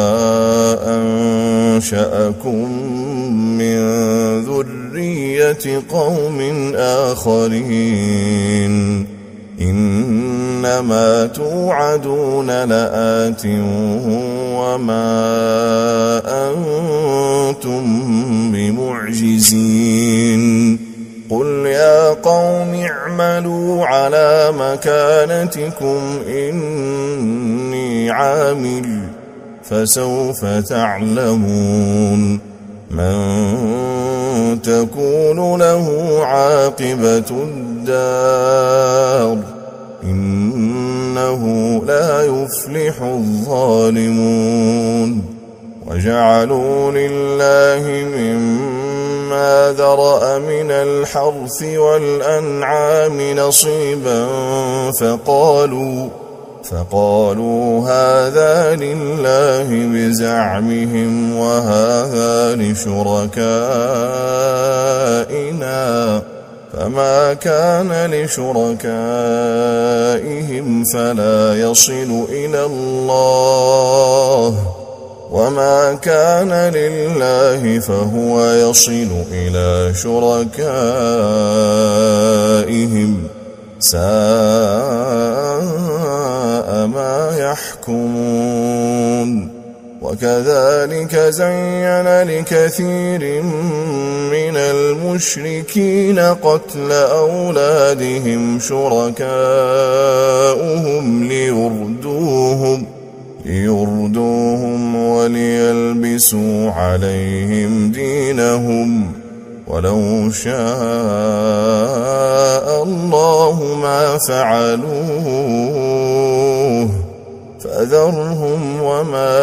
أنشأكم من ذرية قوم آخرين إنما توعدون لآت وما أنتم بمعجزين قل يا اعملوا على مكانتكم إني عامل فسوف تعلمون من تكون له عاقبة الدار إنه لا يفلح الظالمون وجعلوا لله مما ذرأ من الحرث والأنعام نصيبا فقالوا فقالوا هذا لله بزعمهم وهذا لشركائنا فما كان لشركائهم فلا يصل إلى الله وما كان لله فهو يصل إلى شركائهم ساء ما يحكمون وكذلك زين لكثير من المشركين قتل أولادهم شركاؤهم ليردوهم ليردوهم وليلبسوا عليهم دينهم ولو شاء الله ما فعلوه فذرهم وما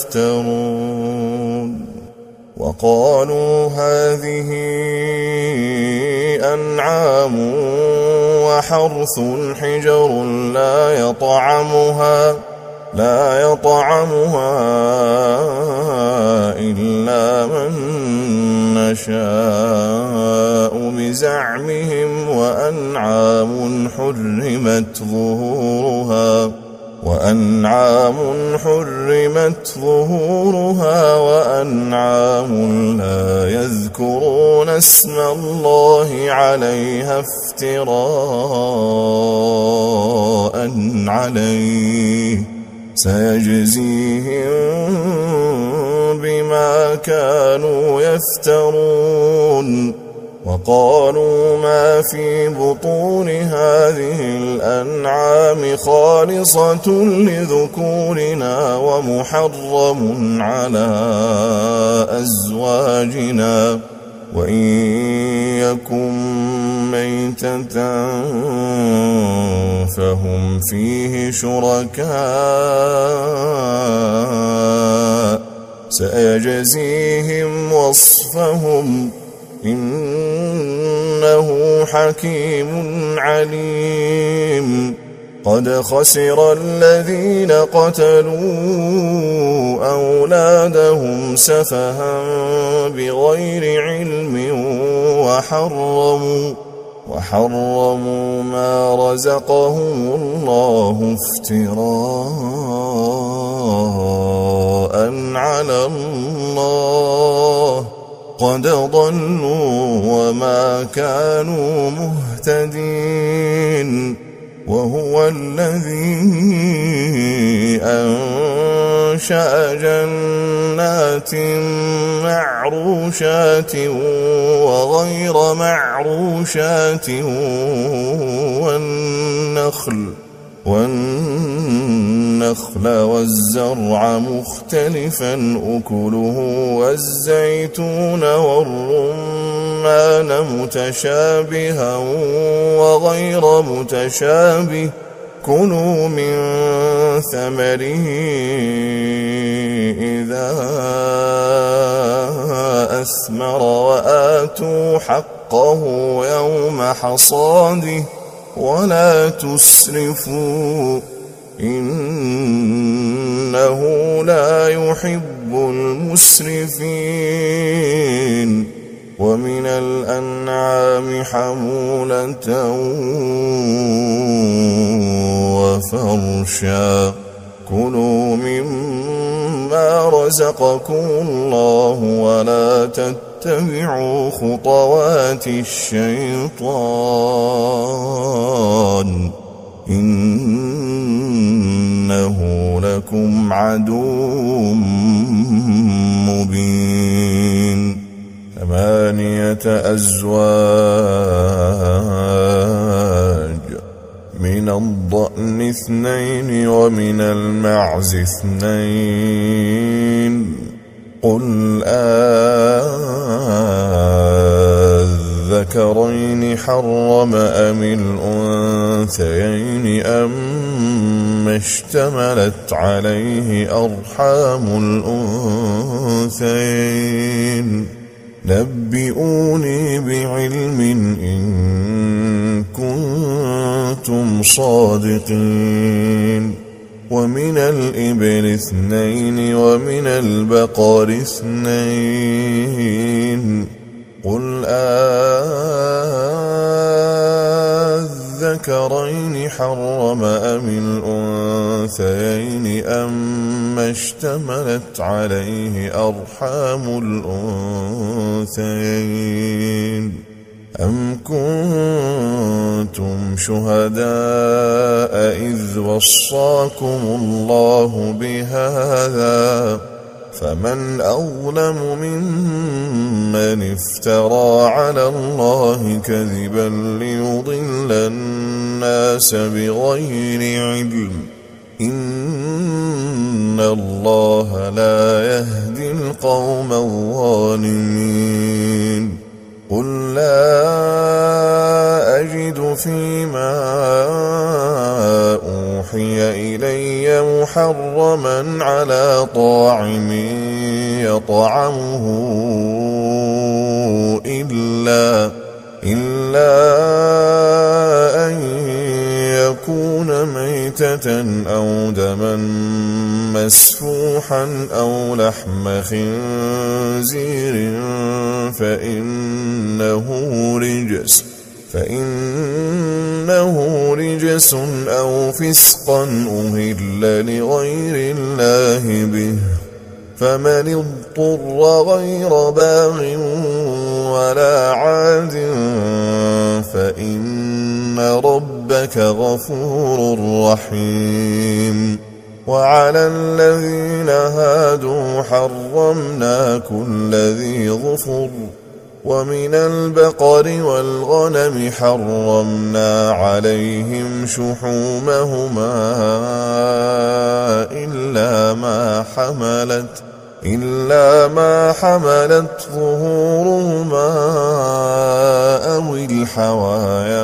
يفترون وقالوا هذه أنعام وحرث حجر لا يطعمها لا يطعمها إلا من نشاء بزعمهم وأنعام حرمت ظهورها وأنعام حرمت ظهورها وأنعام لا يذكرون اسم الله عليها افتراء عليه سيجزيهم بما كانوا يفترون وقالوا ما في بطون هذه الأنعام خالصة لذكورنا ومحرم على أزواجنا وإن يكن ميتة فهم فيه شركاء سيجزيهم وصفهم إنه حكيم عليم قد خسر الذين قتلوا أولادهم سفها بغير علم وحرموا وحرموا ما رزقهم الله افتراء على الله قد ضلوا وما كانوا مهتدين وهو الذي أنشأ جنات معروشات وغير معروشات والنخل والنخل والزرع مختلفا أكله والزيتون والرمان متشابها وغير متشابه كلوا من ثمره إذا أثمر وآتوا حقه يوم حصاده ولا تسرفوا إنه لا يحب المسرفين ومن الأنعام حمولة وفرشا كلوا مما رزقكم الله ولا تتبعوا خطوات الشيطان إنه لكم عدو مبين ثمانية أزواج من الضأن اثنين ومن المعز اثنين قل أذكرين حرم أم الأنثيين أم اشتملت عليه أرحام الأنثيين نبئوني بعلم إن كنتم صادقين ومن الإبل اثنين ومن البقر اثنين قل أذكرين حرم أم الأنثيين أم اشتملت عليه أرحام الأنثيين أم كنتم شهداء إذ وصاكم الله بهذا فمن أظلم ممن افترى على الله كذبا ليضل الناس بغير علم إن الله لا يهدي القوم الظالمين قل لا أجد فيما أوحي إلي محرما على طاعم يطعمه إلا إلا أن يكون ميتة أو دما مسفوحا أو لحم خنزير فإنه رجس فإنه رجس أو فسقا أهل لغير الله به فمن اضطر غير باغ ولا عاد فإن ربك غفور رحيم وعلى الذين هادوا حرمنا كل ذي ظفر ومن البقر والغنم حرمنا عليهم شحومهما إلا ما حملت إلا ما حملت ظهورهما أو الحوايا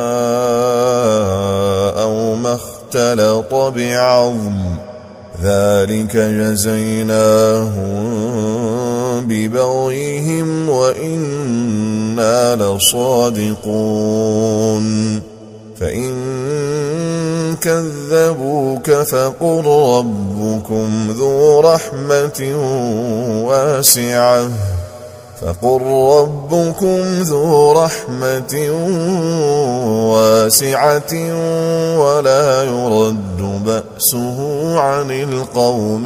أو ما اختلط بعظم ذلك جزيناهم ببغيهم وإنا لصادقون فإن كذبوك فقل ربكم ذو رحمة واسعة فقل ربكم ذو رحمة واسعة ولا يرد بأسه عن القوم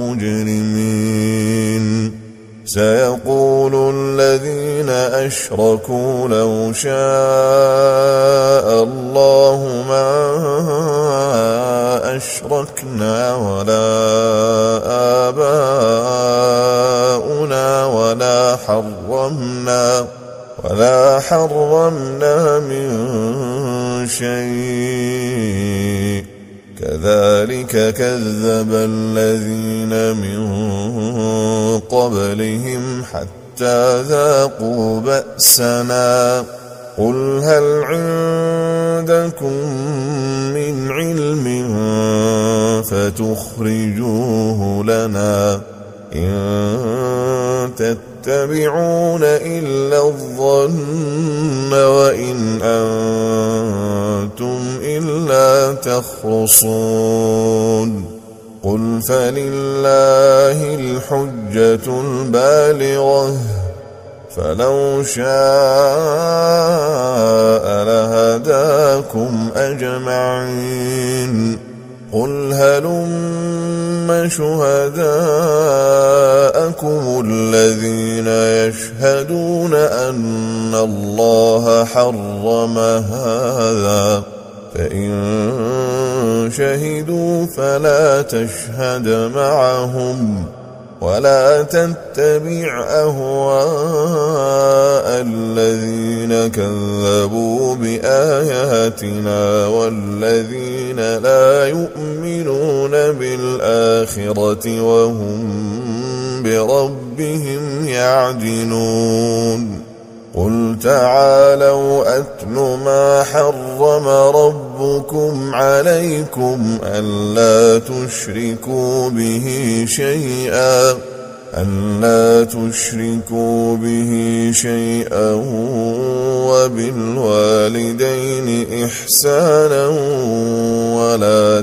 المجرمين سيقول الذين أشركوا لو شاء الله ما أشركنا ولا آباؤنا ولا حرمنا ولا حرمنا من شيء كذلك كذب الذين من قبلهم حتى ذاقوا بأسنا قل هل عندكم من علم فتخرجوه لنا إن تتبعون إلا الظن وإن أنتم إلا تخرصون قل فلله الحجة البالغة فلو شاء لهداكم أجمعين قل هلم شهداءكم الذين يشهدون أن الله حرم هذا فإن شهدوا فلا تشهد معهم ولا تتبع أهواء الذين كذبوا بآياتنا والذين لا يؤمنون بالآخرة وهم بربهم يعدلون قل تعالوا أتل ما حرم ربكم عليكم ألا تشركوا به شيئا ألا تشركوا به شيئا وبالوالدين إحسانا ولا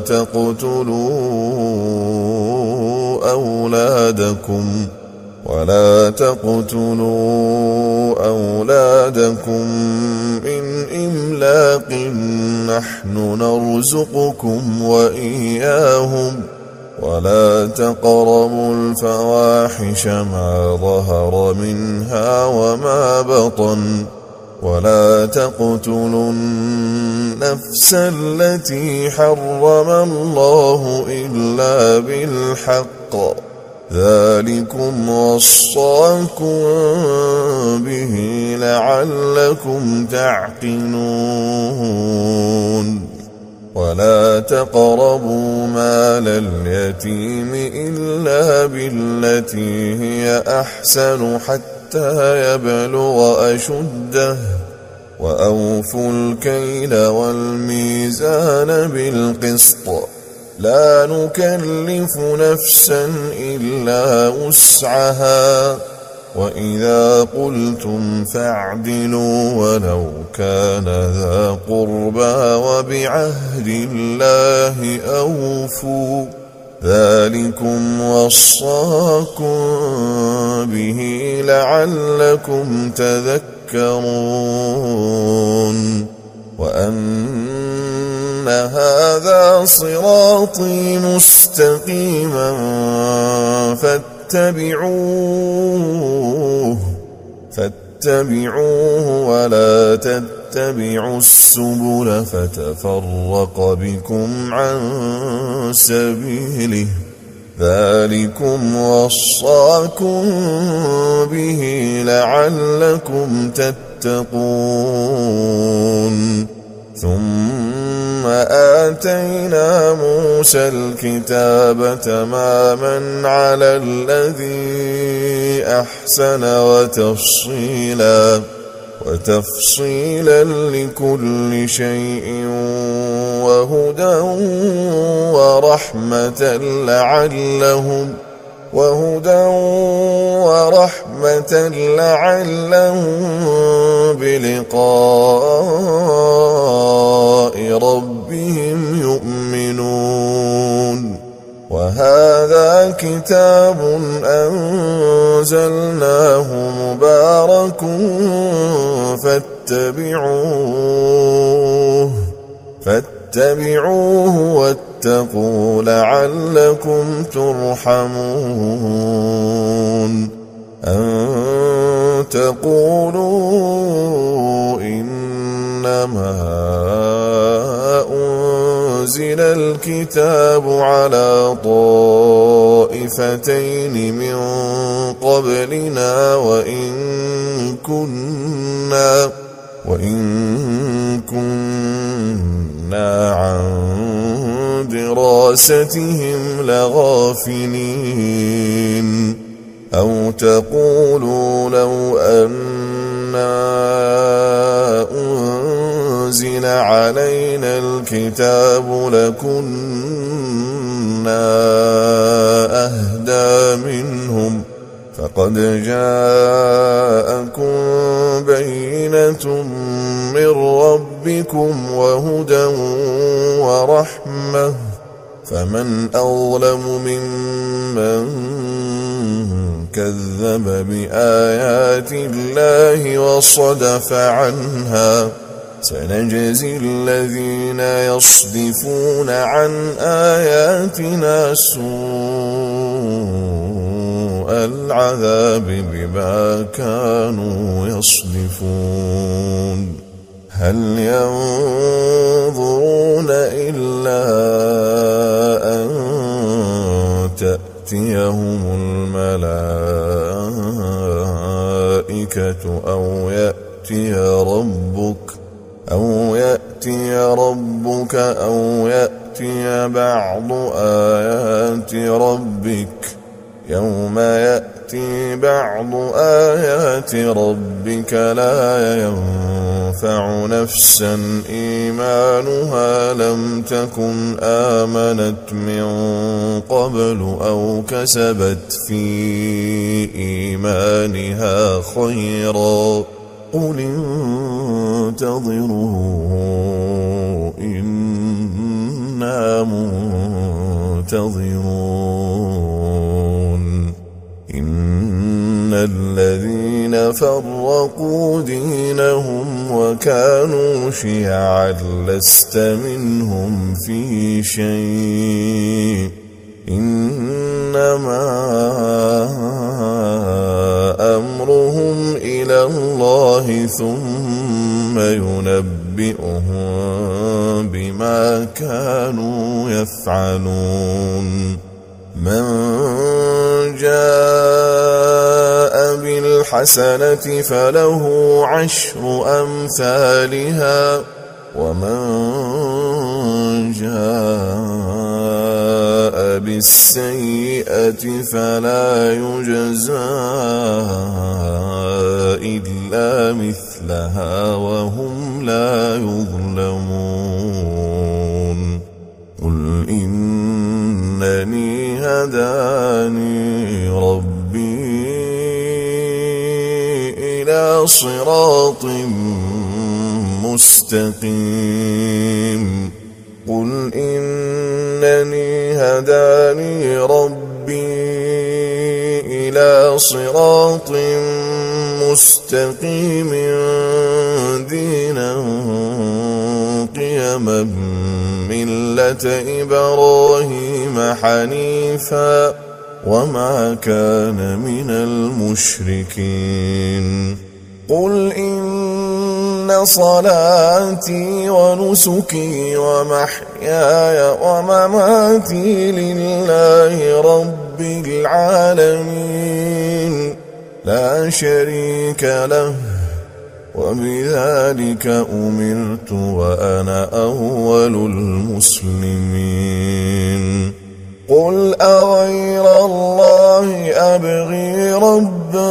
تقتلوا أولادكم ولا تقتلوا أولادكم من إملاق نحن نرزقكم وإياهم ولا تقربوا الفواحش ما ظهر منها وما بطن ولا تقتلوا النفس التي حرم الله إلا بالحق ذلكم وصاكم به لعلكم تعقلون ولا تقربوا مال اليتيم إلا بالتي هي أحسن حتى يبلغ أشده وأوفوا الكيل والميزان بالقسط لا نكلف نفسا إلا وسعها وإذا قلتم فاعدلوا ولو كان ذا قربى وبعهد الله أوفوا ذلكم وصاكم به لعلكم تذكرون وأن هذا صراطي مستقيما فاتبعوه فاتبعوه ولا تتبعوا السبل فتفرق بكم عن سبيله ذلكم وصاكم به لعلكم تتقون ثم آتينا موسى الكتاب تماما على الذي أحسن وتفصيلا وتفصيلا لكل شيء وهدى ورحمة لعلهم وهدى ورحمة لعلهم بلقاء ربهم يؤمنون وهذا كتاب أنزلناه مبارك فاتبعوه فاتبعوه واتقوا لعلكم ترحمون أن تقولوا إنما أنزل الكتاب على طائفتين من قبلنا وإن كنا وإن كنا عن دراستهم لغافلين أو تقولوا لو أنا أنزل علينا الكتاب لكنا أهدى منهم فقد جاءكم بينة من ربكم وهدى ورحمة فمن أظلم ممن كذب بآيات الله وصدف عنها سنجزي الذين يصدفون عن آياتنا سوء العذاب بما كانوا يصدفون هل ينظرون إلا أن تأتيهم لهم الملائكة أو يأتي ربك أو يأتي ربك أو يأتي بعض آيات ربك يوم يأتي بعض آيات ربك لا ينفع نفسا إيمانها لم تكن آمنت من قبل أو كسبت في إيمانها خيرا قل انتظروا إنا منتظرون إن الذين فرقوا دينهم وكانوا شيعا لست منهم في شيء إنما أمرهم إلى الله ثم ينبئهم بما كانوا يفعلون من جاء بالحسنة فله عشر أمثالها ومن جاء بالسيئة فلا يجزى إلا مثلها وهم لا يظلمون قل إنني هداني ربي إلى صراط مستقيم قل إنني هداني ربي إلى صراط مستقيم دينا قيما ملة إبراهيم حنيفا وما كان من المشركين قل إن صلاتي ونسكي ومحياي ومماتي لله رب العالمين لا شريك له وبذلك أمرت وأنا أول المسلمين قل أغير الله أبغي ربا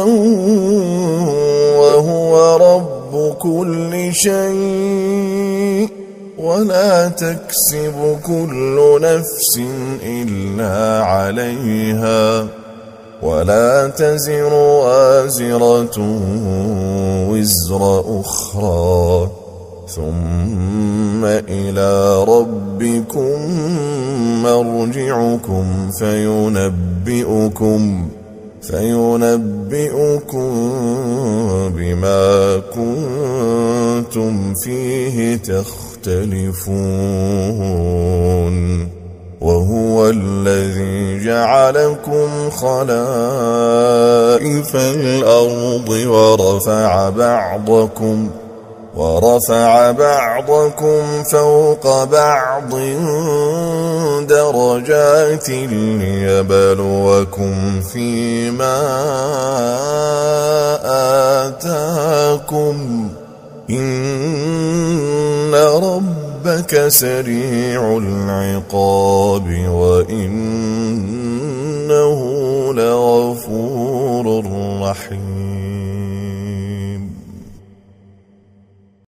وهو رب كل شيء ولا تكسب كل نفس إلا عليها ولا تزر وازرة وزر أخرى ثم إلى ربكم مرجعكم فينبئكم فينبئكم بما كنتم فيه تختلفون وهو الذي جعلكم خلائف الأرض ورفع بعضكم ورفع بعضكم فوق بعض درجات ليبلوكم فيما آتاكم إن ربك سريع العقاب وإنه لغفور رحيم.